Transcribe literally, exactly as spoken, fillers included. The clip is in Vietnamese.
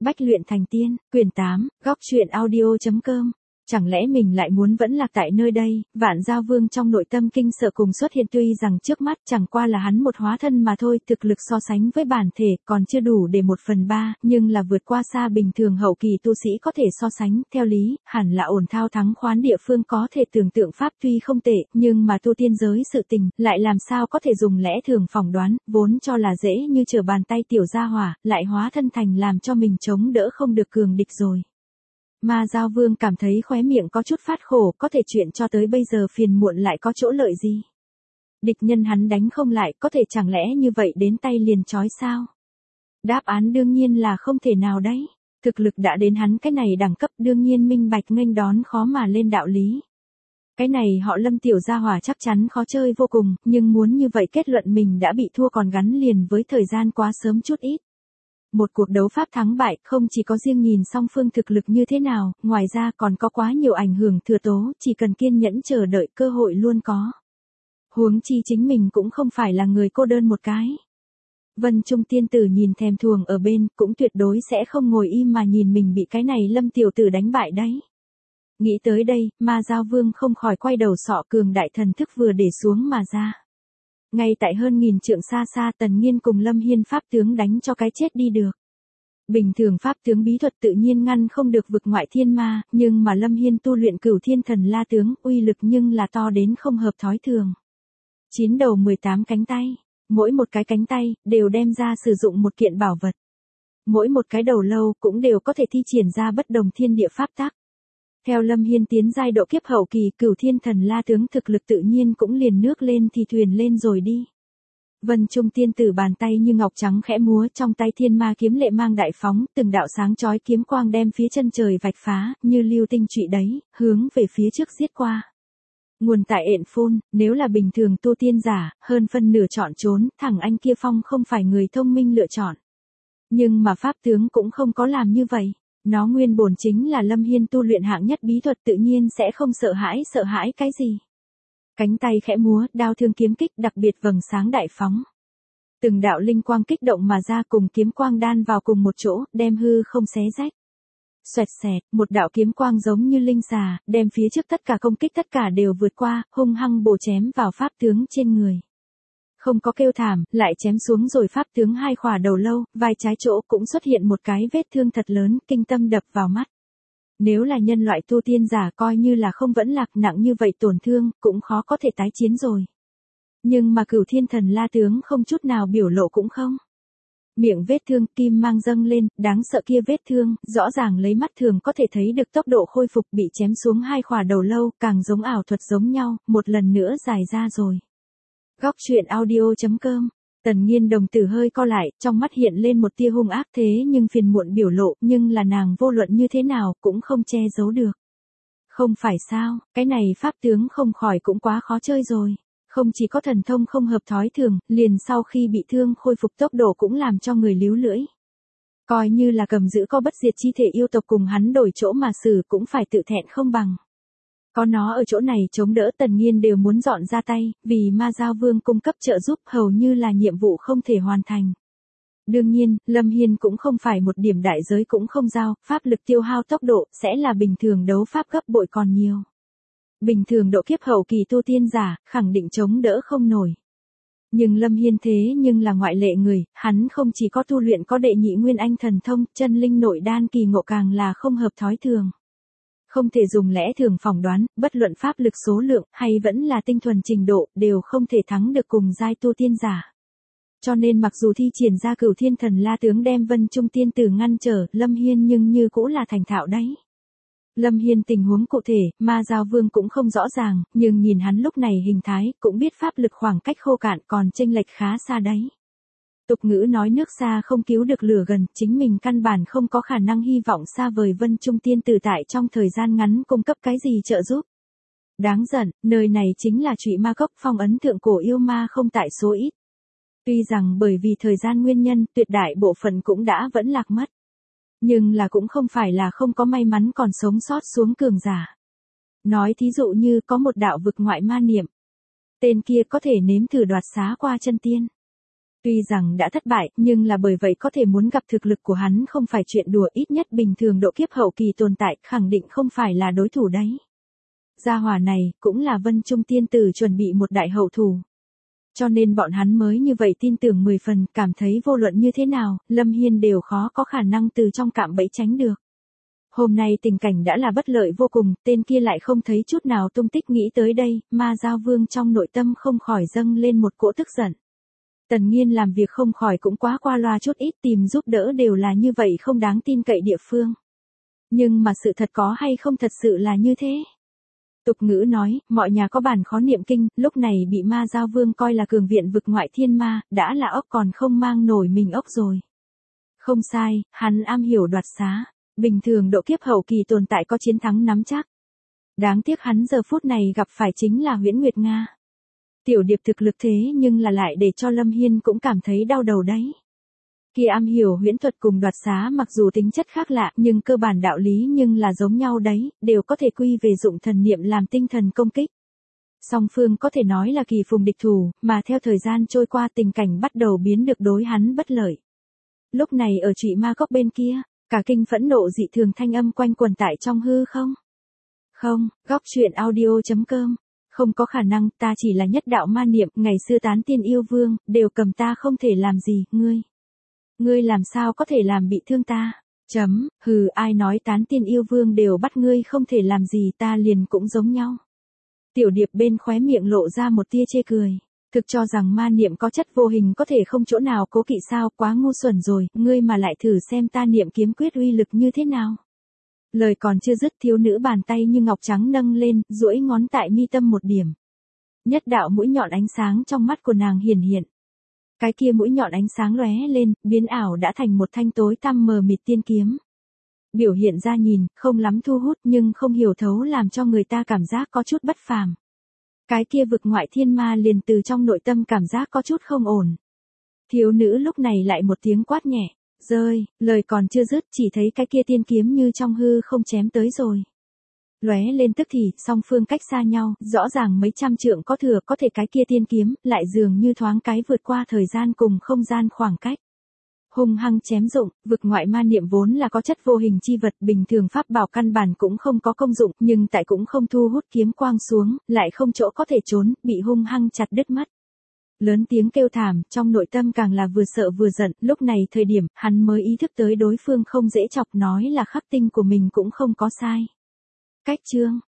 Bách luyện thành tiên, quyển tám, góc truyện audio.com. Chẳng lẽ mình lại muốn vẫn lạc tại nơi đây? Vạn Giao Vương trong nội tâm kinh sợ cùng xuất hiện, tuy rằng trước mắt chẳng qua là hắn một hóa thân mà thôi, thực lực so sánh với bản thể còn chưa đủ để một phần ba, nhưng là vượt qua xa bình thường hậu kỳ tu sĩ có thể so sánh. Theo lý, hẳn là ổn thao thắng khoán địa phương có thể tưởng tượng pháp tuy không tệ, nhưng mà tu tiên giới sự tình, lại làm sao có thể dùng lẽ thường phỏng đoán, vốn cho là dễ như trở bàn tay tiểu gia hỏa, lại hóa thân thành làm cho mình chống đỡ không được cường địch rồi. Ma Giao Vương cảm thấy khóe miệng có chút phát khổ, có thể chuyện cho tới bây giờ phiền muộn lại có chỗ lợi gì. Địch nhân hắn đánh không lại, có thể chẳng lẽ như vậy đến tay liền chói sao? Đáp án đương nhiên là không thể nào đấy. Thực lực đã đến hắn cái này đẳng cấp, đương nhiên minh bạch nghênh đón khó mà lên đạo lý. Cái này họ Lâm tiểu gia hỏa chắc chắn khó chơi vô cùng, nhưng muốn như vậy kết luận mình đã bị thua còn gắn liền với thời gian quá sớm chút ít. Một cuộc đấu pháp thắng bại không chỉ có riêng nhìn song phương thực lực như thế nào, ngoài ra còn có quá nhiều ảnh hưởng thừa tố, chỉ cần kiên nhẫn chờ đợi cơ hội luôn có. Huống chi chính mình cũng không phải là người cô đơn một cái. Vân Trung tiên tử nhìn thèm thuồng ở bên, cũng tuyệt đối sẽ không ngồi im mà nhìn mình bị cái này Lâm tiểu tử đánh bại đấy. Nghĩ tới đây, Ma Giao Vương không khỏi quay đầu sọ cường đại thần thức vừa để xuống mà ra. Ngay tại hơn nghìn trượng xa xa Tần Nghiên cùng Lâm Hiên pháp tướng đánh cho cái chết đi được. Bình thường pháp tướng bí thuật tự nhiên ngăn không được vực ngoại thiên ma, nhưng mà Lâm Hiên tu luyện Cửu Thiên Thần La tướng, uy lực nhưng là to đến không hợp thói thường. Chín đầu mười tám cánh tay, mỗi một cái cánh tay đều đem ra sử dụng một kiện bảo vật. Mỗi một cái đầu lâu cũng đều có thể thi triển ra bất đồng thiên địa pháp tắc. Theo Lâm Hiên tiến giai độ kiếp hậu kỳ, Cửu Thiên Thần La tướng thực lực tự nhiên cũng liền nước lên thì thuyền lên rồi đi. Vân Trung tiên tử bàn tay như ngọc trắng khẽ múa, trong tay thiên ma kiếm lệ mang đại phóng, từng đạo sáng chói kiếm quang đem phía chân trời vạch phá, như lưu tinh trụy đấy, hướng về phía trước giết qua. Nguồn tại ện phôn, nếu là bình thường tu tiên giả, hơn phân nửa chọn trốn, thằng anh kia phong không phải người thông minh lựa chọn. Nhưng mà pháp tướng cũng không có làm như vậy. Nó nguyên bổn chính là Lâm Hiên tu luyện hạng nhất bí thuật, tự nhiên sẽ không sợ hãi sợ hãi cái gì. Cánh tay khẽ múa, đao thương kiếm kích đặc biệt vầng sáng đại phóng. Từng đạo linh quang kích động mà ra cùng kiếm quang đan vào cùng một chỗ, đem hư không xé rách. Xoẹt xẹt, một đạo kiếm quang giống như linh xà, đem phía trước tất cả công kích tất cả đều vượt qua, hung hăng bổ chém vào pháp tướng trên người. Không có kêu thảm, lại chém xuống rồi pháp tướng hai khỏa đầu lâu, vai trái chỗ cũng xuất hiện một cái vết thương thật lớn, kinh tâm đập vào mắt. Nếu là nhân loại tu tiên giả coi như là không vẫn lạc nặng như vậy tổn thương, cũng khó có thể tái chiến rồi. Nhưng mà Cửu Thiên Thần La tướng không chút nào biểu lộ cũng không. Miệng vết thương kim mang dâng lên, đáng sợ kia vết thương, rõ ràng lấy mắt thường có thể thấy được tốc độ khôi phục, bị chém xuống hai khỏa đầu lâu, càng giống ảo thuật giống nhau, một lần nữa dài ra rồi. Góc truyện audio.com. Tần Nghiên đồng tử hơi co lại, trong mắt hiện lên một tia hung ác thế nhưng phiền muộn biểu lộ, nhưng là nàng vô luận như thế nào cũng không che giấu được. Không phải sao, cái này pháp tướng không khỏi cũng quá khó chơi rồi. Không chỉ có thần thông không hợp thói thường, liền sau khi bị thương khôi phục tốc độ cũng làm cho người líu lưỡi. Coi như là cầm giữ có bất diệt chi thể yêu tộc cùng hắn đổi chỗ mà xử cũng phải tự thẹn không bằng. Có nó ở chỗ này chống đỡ Tần Nghiên đều muốn dọn ra tay, vì Ma Giao Vương cung cấp trợ giúp hầu như là nhiệm vụ không thể hoàn thành. Đương nhiên, Lâm Hiên cũng không phải một điểm đại giới cũng không giao, pháp lực tiêu hao tốc độ sẽ là bình thường đấu pháp gấp bội còn nhiều. Bình thường độ kiếp hậu kỳ tu tiên giả, khẳng định chống đỡ không nổi. Nhưng Lâm Hiên thế nhưng là ngoại lệ người, hắn không chỉ có tu luyện có đệ nhị nguyên anh thần thông, chân linh nội đan kỳ ngộ càng là không hợp thói thường. Không thể dùng lẽ thường phỏng đoán, bất luận pháp lực số lượng hay vẫn là tinh thuần trình độ đều không thể thắng được cùng giai tu tiên giả. Cho nên mặc dù thi triển ra Cửu Thiên Thần La tướng đem Vân Trung tiên tử ngăn trở, Lâm Hiên nhưng như cũng là thành thạo đấy. Lâm Hiên tình huống cụ thể, Ma Giao Vương cũng không rõ ràng, nhưng nhìn hắn lúc này hình thái, cũng biết pháp lực khoảng cách khô cạn còn chênh lệch khá xa đấy. Tục ngữ nói nước xa không cứu được lửa gần, chính mình căn bản không có khả năng hy vọng xa vời Vân Trung tiên tử tại trong thời gian ngắn cung cấp cái gì trợ giúp. Đáng giận, nơi này chính là Trụy Ma Cốc, phong ấn thượng cổ yêu ma không tại số ít. Tuy rằng bởi vì thời gian nguyên nhân, tuyệt đại bộ phận cũng đã vẫn lạc mất. Nhưng là cũng không phải là không có may mắn còn sống sót xuống cường giả. Nói thí dụ như có một đạo vực ngoại ma niệm. Tên kia có thể nếm thử đoạt xá qua chân tiên. Tuy rằng đã thất bại, nhưng là bởi vậy có thể muốn gặp thực lực của hắn không phải chuyện đùa, ít nhất bình thường độ kiếp hậu kỳ tồn tại, khẳng định không phải là đối thủ đấy. Gia hỏa này, cũng là Vân Trung tiên tử chuẩn bị một đại hậu thủ. Cho nên bọn hắn mới như vậy tin tưởng mười phần, cảm thấy vô luận như thế nào, Lâm Hiên đều khó có khả năng từ trong cạm bẫy tránh được. Hôm nay tình cảnh đã là bất lợi vô cùng, tên kia lại không thấy chút nào tung tích. Nghĩ tới đây, Ma Giao Vương trong nội tâm không khỏi dâng lên một cỗ tức giận. Tần Nghiên làm việc không khỏi cũng quá qua loa chút ít, tìm giúp đỡ đều là như vậy không đáng tin cậy địa phương. Nhưng mà sự thật có hay không thật sự là như thế? Tục ngữ nói, mọi nhà có bản khó niệm kinh, lúc này bị Ma Giao Vương coi là cường viện vực ngoại thiên ma, đã là ốc còn không mang nổi mình ốc rồi. Không sai, hắn am hiểu đoạt xá, bình thường độ kiếp hậu kỳ tồn tại có chiến thắng nắm chắc. Đáng tiếc hắn giờ phút này gặp phải chính là Huyễn Nguyệt Nga. Tiểu điệp thực lực thế nhưng là lại để cho Lâm Hiên cũng cảm thấy đau đầu đấy. Kia am hiểu huyễn thuật cùng đoạt xá mặc dù tính chất khác lạ nhưng cơ bản đạo lý nhưng là giống nhau đấy, đều có thể quy về dụng thần niệm làm tinh thần công kích. Song phương có thể nói là kỳ phùng địch thủ, mà theo thời gian trôi qua tình cảnh bắt đầu biến được đối hắn bất lợi. Lúc này ở Trụy Ma Cốc bên kia, cả kinh phẫn nộ dị thường thanh âm quanh quần tại trong hư không. Không, góc truyện audio chấm com. Không có khả năng, ta chỉ là nhất đạo ma niệm, ngày xưa tán tiên yêu vương, đều cầm ta không thể làm gì, ngươi. Ngươi làm sao có thể làm bị thương ta? Chấm, hừ, ai nói tán tiên yêu vương đều bắt ngươi không thể làm gì, ta liền cũng giống nhau. Tiểu điệp bên khóe miệng lộ ra một tia chê cười. Thực cho rằng ma niệm có chất vô hình có thể không chỗ nào cố kỵ sao, quá ngu xuẩn rồi, ngươi mà lại thử xem ta niệm kiếm quyết uy lực như thế nào. Lời còn chưa dứt, thiếu nữ bàn tay như ngọc trắng nâng lên, duỗi ngón tại mi tâm một điểm. Nhất đạo mũi nhọn ánh sáng trong mắt của nàng hiển hiện. Cái kia mũi nhọn ánh sáng lóe lên, biến ảo đã thành một thanh tối tăm mờ mịt tiên kiếm. Biểu hiện ra nhìn, không lắm thu hút nhưng không hiểu thấu làm cho người ta cảm giác có chút bất phàm. Cái kia vực ngoại thiên ma liền từ trong nội tâm cảm giác có chút không ổn. Thiếu nữ lúc này lại một tiếng quát nhẹ. Rơi, lời còn chưa dứt chỉ thấy cái kia tiên kiếm như trong hư không chém tới rồi. Lóe lên tức thì, song phương cách xa nhau, rõ ràng mấy trăm trượng có thừa, có thể cái kia tiên kiếm, lại dường như thoáng cái vượt qua thời gian cùng không gian khoảng cách. Hung hăng chém dụng, vực ngoại ma niệm vốn là có chất vô hình chi vật, bình thường pháp bảo căn bản cũng không có công dụng, nhưng tại cũng không thu hút kiếm quang xuống, lại không chỗ có thể trốn, bị hung hăng chặt đứt mất. Lớn tiếng kêu thảm, trong nội tâm càng là vừa sợ vừa giận, lúc này thời điểm, hắn mới ý thức tới đối phương không dễ chọc, nói là khắc tinh của mình cũng không có sai. Cách chương,